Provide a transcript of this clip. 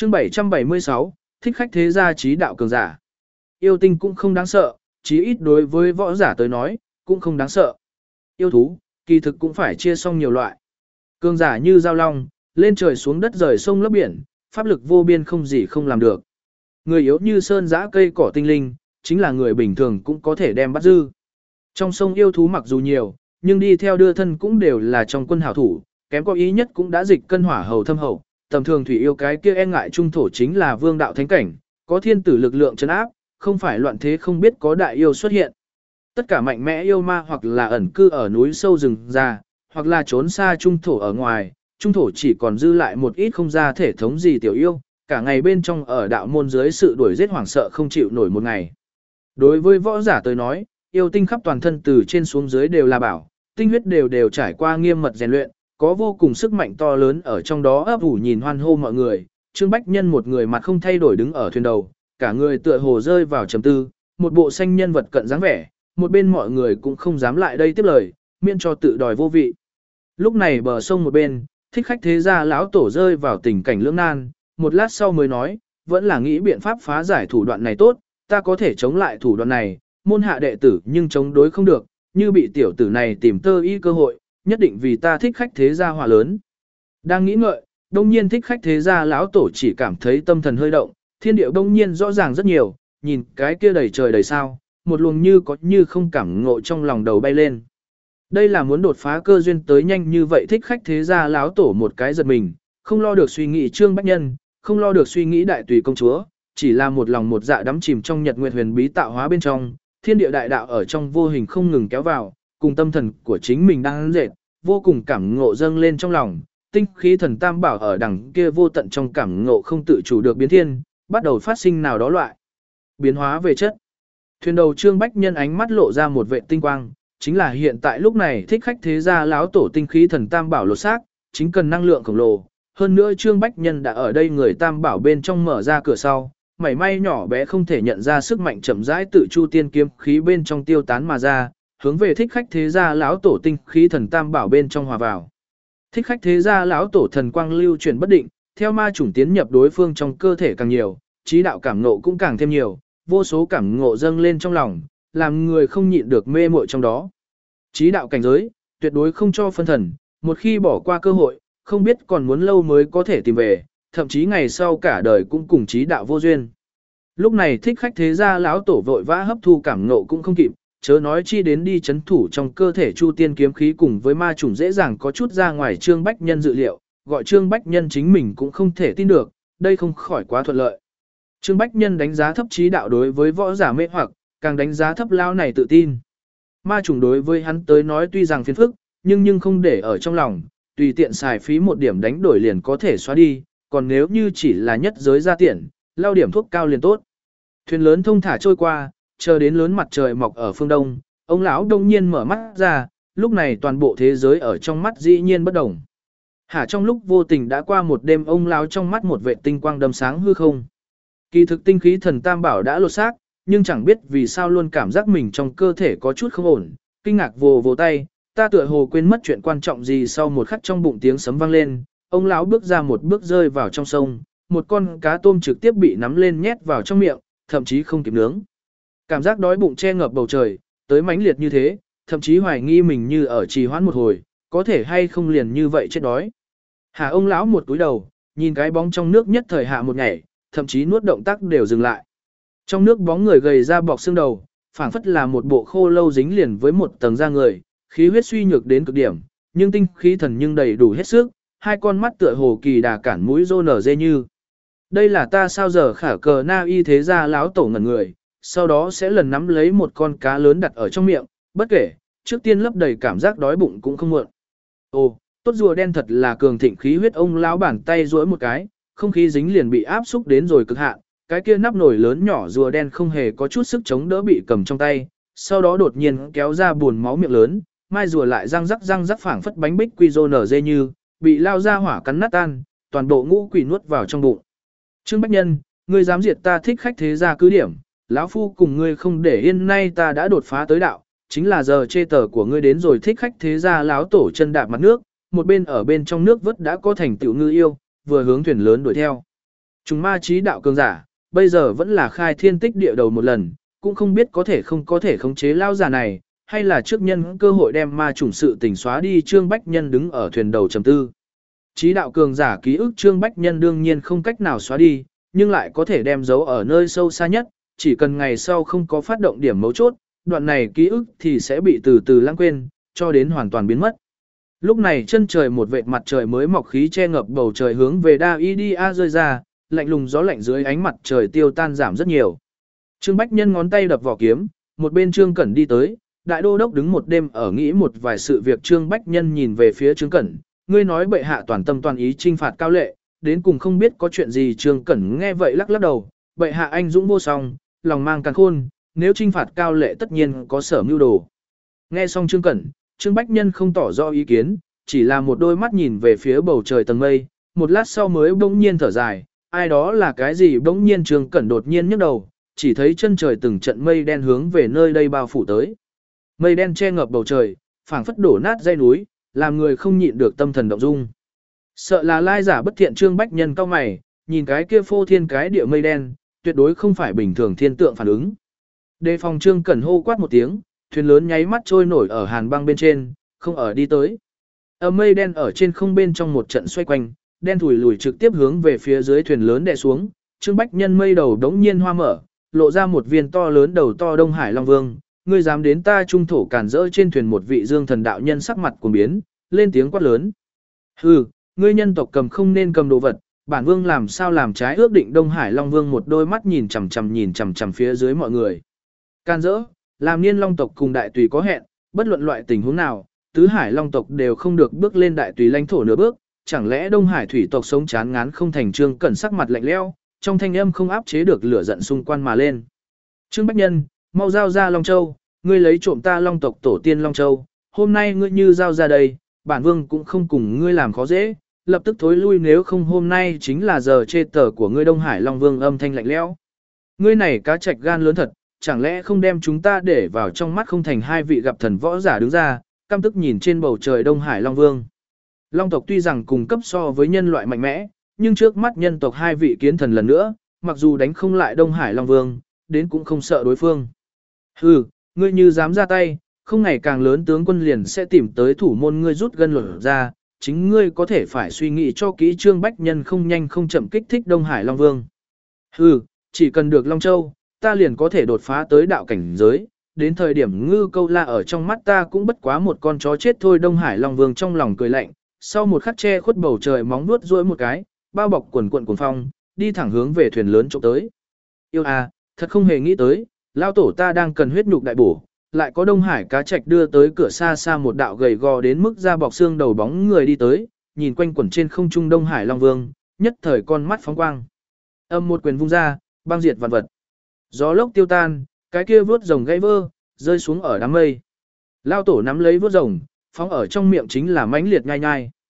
Chương 776, thích khách thế gia trí đạo cường giả. Yêu tinh cũng không đáng sợ, chí ít đối với võ giả tới nói, cũng không đáng sợ. Yêu thú, kỳ thực cũng phải chia xong nhiều loại. Cường giả như giao long, lên trời xuống đất rời sông lấp biển, pháp lực vô biên không gì không làm được. Người yếu như sơn giã cây cỏ tinh linh, chính là người bình thường cũng có thể đem bắt dư. Trong sông yêu thú mặc dù nhiều, nhưng đi theo đưa thân cũng đều là trong quân hảo thủ, kém có ý nhất cũng đã dịch cân hỏa hầu thâm hậu. Tầm thường thủy yêu cái kia e ngại trung thổ chính là vương đạo thánh cảnh, có thiên tử lực lượng trấn áp, không phải loạn thế không biết có đại yêu xuất hiện. Tất cả mạnh mẽ yêu ma hoặc là ẩn cư ở núi sâu rừng già, hoặc là trốn xa trung thổ ở ngoài, trung thổ chỉ còn dư lại một ít không ra thể thống gì tiểu yêu, cả ngày bên trong ở đạo môn dưới sự đuổi giết hoảng sợ không chịu nổi một ngày. Đối với võ giả tới nói, yêu tinh khắp toàn thân từ trên xuống dưới đều là bảo, tinh huyết đều trải qua nghiêm mật rèn luyện, có vô cùng sức mạnh to lớn ở trong đó ấp ủ nhìn hoan hô mọi người. Trương Bách Nhân một người mặt không thay đổi đứng ở thuyền đầu, cả người tựa hồ rơi vào trầm tư, một bộ xanh nhân vật cận dáng vẻ, một bên mọi người cũng không dám lại đây tiếp lời, miễn cho tự đòi vô vị. Lúc này bờ sông một bên, thích khách thế gia lão tổ rơi vào tình cảnh lưỡng nan, một lát sau mới nói, vẫn là nghĩ biện pháp phá giải thủ đoạn này tốt, ta có thể chống lại thủ đoạn này, môn hạ đệ tử nhưng chống đối không được, như bị tiểu tử này tìm tơ y cơ hội, nhất định vì ta thích khách thế gia hỏa lớn. Đang nghĩ ngợi, đông nhiên thích khách thế gia lão tổ chỉ cảm thấy tâm thần hơi động, thiên điệu đông nhiên rõ ràng rất nhiều, nhìn cái kia đầy trời đầy sao, một luồng như có như không cảm ngộ trong lòng đầu bay lên. Đây là muốn đột phá cơ duyên tới nhanh như vậy, thích khách thế gia lão tổ một cái giật mình, không lo được suy nghĩ Trương Bách Nhân, không lo được suy nghĩ đại tùy công chúa, chỉ là một lòng một dạ đắm chìm trong nhật nguyệt huyền bí tạo hóa bên trong, thiên địa đại đạo ở trong vô hình không ngừng kéo vào, cùng tâm thần của chính mình đang dệt, vô cùng cảm ngộ dâng lên trong lòng, tinh khí thần tam bảo ở đằng kia vô tận trong cảm ngộ không tự chủ được biến thiên, bắt đầu phát sinh nào đó loại biến hóa về chất. Thuyền đầu Trương Bách Nhân ánh mắt lộ ra một vệ tinh quang, chính là hiện tại lúc này thích khách thế gia lão tổ tinh khí thần tam bảo lột xác, chính cần năng lượng khổng lồ. Hơn nữa Trương Bách Nhân đã ở đây người tam bảo bên trong mở ra cửa sau, mảy may nhỏ bé không thể nhận ra sức mạnh chậm rãi tự chu tiên kiếm khí bên trong tiêu tán mà ra, hướng về thích khách thế gia lão tổ tinh khí thần tam bảo bên trong hòa vào. Thích khách thế gia lão tổ thần quang lưu chuyển bất định, theo ma chủng tiến nhập đối phương trong cơ thể càng nhiều, trí đạo cảm ngộ cũng càng thêm nhiều, vô số cảm ngộ dâng lên trong lòng, làm người không nhịn được mê muội trong đó. Trí đạo cảnh giới, tuyệt đối không cho phân thần, một khi bỏ qua cơ hội, không biết còn muốn lâu mới có thể tìm về, thậm chí ngày sau cả đời cũng cùng trí đạo vô duyên. Lúc này thích khách thế gia lão tổ vội vã hấp thu cảm ngộ cũng không kịp, chớ nói chi đến đi chấn thủ trong cơ thể chu tiên kiếm khí cùng với ma chủng dễ dàng có chút ra ngoài Trương Bách Nhân dự liệu, gọi Trương Bách Nhân chính mình cũng không thể tin được, đây không khỏi quá thuận lợi. Trương Bách Nhân đánh giá thấp trí đạo đối với võ giả mê hoặc, càng đánh giá thấp lao này tự tin. Ma chủng đối với hắn tới nói tuy rằng phiền phức, nhưng không để ở trong lòng, tùy tiện xài phí một điểm đánh đổi liền có thể xóa đi, còn nếu như chỉ là nhất giới gia tiện, lao điểm thuốc cao liền tốt. Thuyền lớn thông thả trôi qua, chờ đến lớn mặt trời mọc ở phương đông, ông lão đông nhiên mở mắt ra, lúc này toàn bộ thế giới ở trong mắt dĩ nhiên bất đồng. Trong lúc vô tình đã qua một đêm, ông lão trong mắt một vệ tinh quang đâm sáng hư không. Kỳ thực tinh khí thần tam bảo đã lột xác, nhưng chẳng biết vì sao luôn cảm giác mình trong cơ thể có chút không ổn, kinh ngạc vồ tay, ta tựa hồ quên mất chuyện quan trọng gì. Sau một khắc trong bụng tiếng sấm vang lên, ông lão bước ra một bước rơi vào trong sông, một con cá tôm trực tiếp bị nắm lên nhét vào trong miệng, thậm chí không kịp nướng. Cảm giác đói bụng che ngập bầu trời, tới mãnh liệt như thế, thậm chí hoài nghi mình như ở trì hoãn một hồi, có thể hay không liền như vậy chết đói. Ông lão một cúi đầu, nhìn cái bóng trong nước nhất thời hạ một nhảy, thậm chí nuốt động tác đều dừng lại. Trong nước bóng người gầy ra bọc xương đầu, phảng phất là một bộ khô lâu dính liền với một tầng da người, khí huyết suy nhược đến cực điểm, nhưng tinh khí thần nhưng đầy đủ hết sức, hai con mắt tựa hồ kỳ đà cản mũi rô nở dê như. Đây là ta sao giờ khả cờ na y thế ra láo tổ ngẩn người, sau đó sẽ lần nắm lấy một con cá lớn đặt ở trong miệng, bất kể, trước tiên lấp đầy cảm giác đói bụng cũng không muộn. Ồ, tốt rùa đen thật là cường thịnh khí huyết, ông lão bàn tay duỗi một cái, không khí dính liền bị áp xúc đến rồi cực hạn, cái kia nắp nồi lớn nhỏ rùa đen không hề có chút sức chống đỡ bị cầm trong tay, sau đó đột nhiên kéo ra buồn máu miệng lớn, mai rùa lại răng rắc phảng phất bánh bích quy rô nở dê như, bị lao ra hỏa cắn nát tan, toàn bộ ngũ quỷ nuốt vào trong bụng. Trương Bách Nhân, ngươi dám diệt ta thích khách thế gia cứ điểm, lão phu cùng ngươi không để yên, nay ta đã đột phá tới đạo, chính là giờ chê tờ của ngươi đến rồi. Thích khách thế gia lão tổ chân đạp mặt nước, một bên ở bên trong nước vớt đã có thành tựu ngư yêu, vừa hướng thuyền lớn đuổi theo. Trùng ma trí đạo cường giả, bây giờ vẫn là khai thiên tích địa đầu một lần, cũng không biết có thể không có thể khống chế lao giả này, hay là trước nhân cơ hội đem ma trùng sự tình xóa đi. Trương Bách Nhân đứng ở thuyền đầu trầm tư. Trí đạo cường giả ký ức Trương Bách Nhân đương nhiên không cách nào xóa đi, nhưng lại có thể đem giấu ở nơi sâu xa nhất, chỉ cần ngày sau không có phát động điểm mấu chốt, đoạn này ký ức thì sẽ bị từ từ lãng quên, cho đến hoàn toàn biến mất. Lúc này chân trời một vệt mặt trời mới mọc khí che ngập bầu trời hướng về Daidia rơi ra, lạnh lùng gió lạnh dưới ánh mặt trời tiêu tan giảm rất nhiều. Trương Bách Nhân ngón tay đập vỏ kiếm, một bên Trương Cẩn đi tới, đại đô đốc đứng một đêm ở nghĩ một vài sự việc. Trương Bách Nhân nhìn về phía Trương Cẩn, ngươi nói bệ hạ toàn tâm toàn ý trinh phạt Cao Lệ, đến cùng không biết có chuyện gì. Trương Cẩn nghe vậy lắc lắc đầu, bệ hạ anh dũng vô song, lòng mang càn khôn, nếu trinh phạt Cao Lệ tất nhiên có sở mưu đồ. Nghe xong Trương Cẩn, Trương Bách Nhân không tỏ rõ ý kiến, chỉ là một đôi mắt nhìn về phía bầu trời tầng mây, một lát sau mới bỗng nhiên thở dài, ai đó là cái gì. Bỗng nhiên Trương Cẩn đột nhiên nhấc đầu, chỉ thấy chân trời từng trận mây đen hướng về nơi đây bao phủ tới. Mây đen che ngập bầu trời, phảng phất đổ nát dãy núi, làm người không nhịn được tâm thần động dung. Sợ là lai giả bất thiện. Trương Bách Nhân cau mày, nhìn cái kia phô thiên cái địa mây đen, tuyệt đối không phải bình thường thiên tượng phản ứng. Đề phòng. Trương Cẩn hô quát một tiếng, thuyền lớn nháy mắt trôi nổi ở hàn băng bên trên, không ở đi tới. Mây đen ở trên không bên trong một trận xoay quanh, đen thủi lùi trực tiếp hướng về phía dưới thuyền lớn đè xuống. Trương Bách Nhân mây đầu đống nhiên hoa mở, lộ ra một viên to lớn đầu to Đông Hải Long Vương. Ngươi dám đến ta trung thổ cản rỡ trên thuyền. Một vị dương thần đạo nhân sắc mặt cuồng biến, lên tiếng quát lớn. Hừ, ngươi nhân tộc cầm không nên cầm đồ vật, bản vương làm sao làm trái ước định. Đông Hải Long Vương một đôi mắt nhìn chằm chằm phía dưới mọi người. Cản rỡ, làm Niên Long tộc cùng Đại Tùy có hẹn, bất luận loại tình huống nào, tứ hải Long tộc đều không được bước lên Đại Tùy lãnh thổ nửa bước, chẳng lẽ Đông Hải thủy tộc sống chán ngán không thành. Trương Cẩn sắc mặt lạnh lẽo, trong thanh âm không áp chế được lửa giận xung quanh mà lên. Trương Bách Nhân, mau giao ra Long Châu, ngươi lấy trộm ta Long tộc tổ tiên Long Châu, hôm nay ngươi như giao ra đây, bản vương cũng không cùng ngươi làm khó dễ, lập tức thối lui, nếu không hôm nay chính là giờ chê tờ của ngươi. Đông Hải Long Vương âm thanh lạnh lẽo. Ngươi này cá trạch gan lớn thật, chẳng lẽ không đem chúng ta để vào trong mắt không thành. Hai vị gặp thần võ giả đứng ra, căm tức nhìn trên bầu trời Đông Hải Long Vương. Long tộc tuy rằng cùng cấp so với nhân loại mạnh mẽ, nhưng trước mắt nhân tộc hai vị kiến thần lần nữa, mặc dù đánh không lại Đông Hải Long Vương, đến cũng không sợ đối phương. Hừ, ngươi như dám ra tay, không ngày càng lớn tướng quân liền sẽ tìm tới thủ môn ngươi rút gân lột ra, chính ngươi có thể phải suy nghĩ cho kỹ. Trương Bách Nhân không nhanh không chậm kích thích Đông Hải Long Vương. Hừ, chỉ cần được Long Châu, ta liền có thể đột phá tới đạo cảnh giới, đến thời điểm Ngư Câu La ở trong mắt ta cũng bất quá một con chó chết thôi. Đông Hải Long Vương trong lòng cười lạnh, sau một khắc che khuất bầu trời móng vuốt duỗi một cái, bao bọc quần cuộn cuồng phong, đi thẳng hướng về thuyền lớn trộm tới. Yêu à, thật không hề nghĩ tới, lao tổ ta đang cần huyết nhục đại bổ, lại có Đông Hải cá trạch đưa tới cửa. Xa xa một đạo gầy gò đến mức da bọc xương đầu bóng người đi tới, nhìn quanh quẩn trên không trung Đông Hải Long Vương, nhất thời con mắt phóng quang. Âm một quyền vung ra, băng diệt vạn vật. Gió lốc tiêu tan, cái kia vớt rồng gãy vơ, rơi xuống ở đám mây. Lao tổ nắm lấy vớt rồng, phóng ở trong miệng chính là mãnh liệt nhai nhai.